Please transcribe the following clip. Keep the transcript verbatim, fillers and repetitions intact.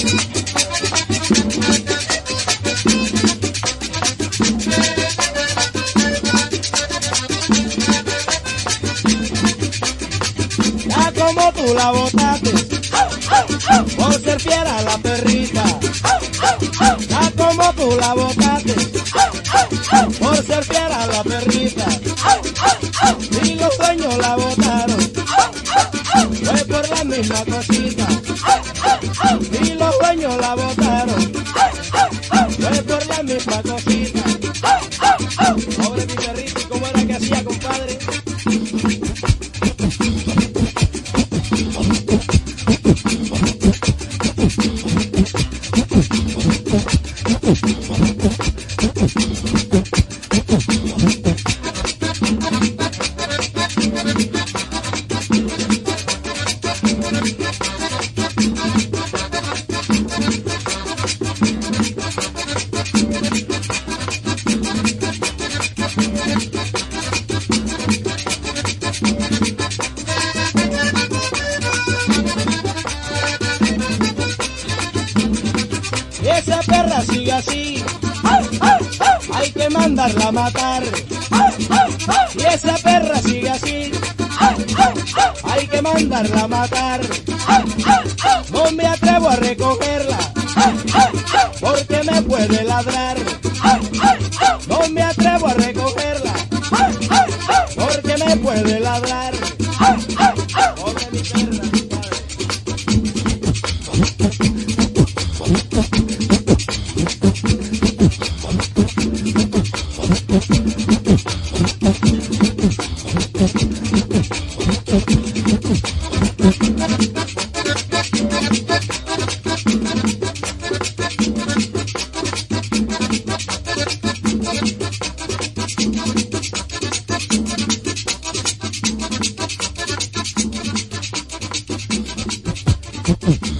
Ya como tú la botaste, por ser fiera la perrita. Ya como tú la botaste, por ser fiera la perrita. Y los dueños la botaron, fue por la misma cosita. Y los dueños la botaron, fue por la misma cosita. Pobre mi perrita, ¿y cómo era que hacía, compadre? Y esa perra sigue así, hay que mandarla a matar. Y esa perra sigue así, hay que mandarla a matar. No me atrevo a recogerla, porque me puede ladrar. No me atrevo a recogerla, porque me puede ladrar. Pobre mi perra, compadre.